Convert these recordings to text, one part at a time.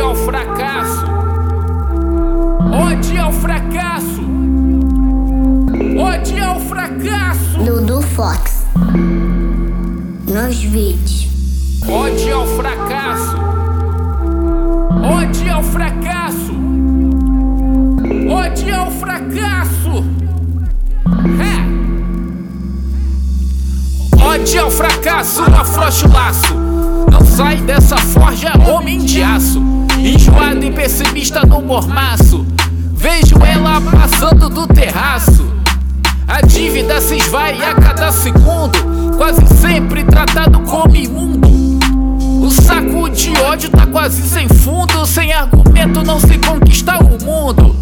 ao fracasso. Ode ao fracasso. Ode ao fracasso. Dudu Fox nos vídeos. Ode ao fracasso. Ode ao fracasso. Ode ao fracasso. Ode ao fracasso, afrouxa o laço. Não sai dessa forja, homem de aço. Enjoado e pessimista no mormaço. Vejo ela passando do terraço. A dívida se esvai a cada segundo, quase sempre tratado como imundo. O saco de ódio tá quase sem fundo. Sem argumento não se conquista o mundo.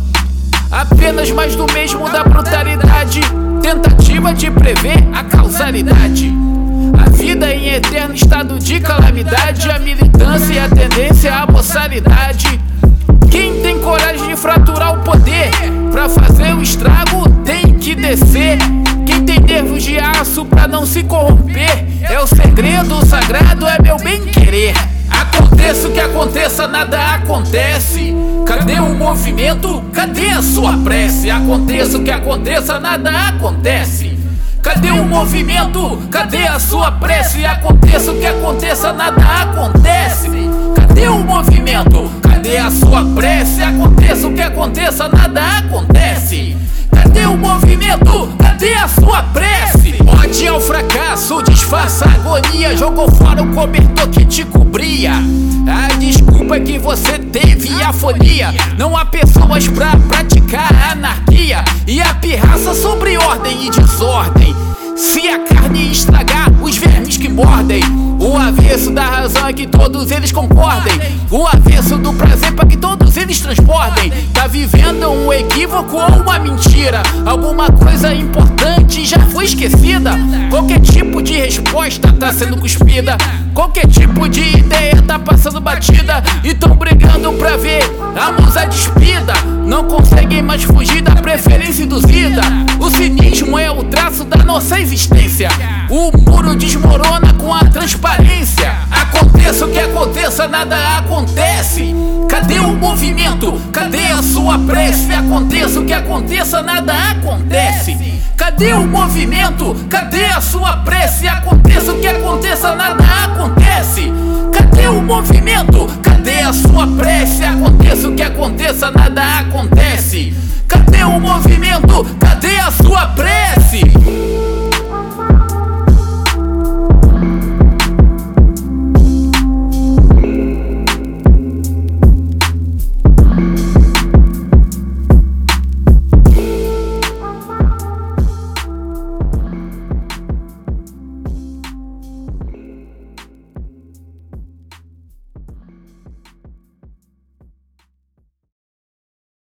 Apenas mais do mesmo da brutalidade, tentativa de prever a causalidade. A vida em eterno estado de calamidade, a militância e a tendência à boçalidade. Quem tem coragem de fraturar o poder pra fazer o estrago tem que descer. Quem tem nervos de aço pra não se corromper, é o segredo sagrado, é meu bem querer. Aconteça o que aconteça, nada acontece. Cadê o movimento? Cadê a sua prece? Aconteça o que aconteça, nada acontece. Cadê o movimento? Cadê a sua prece? Aconteça o que aconteça, nada acontece. Cadê o movimento? Cadê a sua prece? Aconteça o que aconteça, nada acontece. Cadê o movimento? Cadê a sua prece? Ode ao fracasso, disfarça a agonia. Jogou fora o cobertor que te cobria. A desculpa é que você teve afonia. Não há pessoas pra praticar a anarquia e a pirraça sobre ordem e desordem. Se a carne estragar, os vermes que mordem. O avesso da razão é que todos eles concordem. O avesso do prazer para que todos eles transbordem. Tá vivendo um equívoco ou uma mentira? Alguma coisa importante já foi esquecida? Qualquer tipo de resposta tá sendo cuspida. Qualquer tipo de ideia tá passando batida. E tão brigando pra ver a musa despida. Não conseguem mais fugir da preferência induzida. O cinismo é o traço da nossa existência. O muro desmorona com a transparência. Aconteça o que aconteça, nada acontece. Cadê o movimento? Cadê a sua prece? Aconteça o que aconteça, nada acontece. Cadê o movimento? Cadê a sua prece? Aconteça o que aconteça, nada acontece. Cadê o movimento? Cadê a sua prece? Aconteça o que aconteça, nada acontece.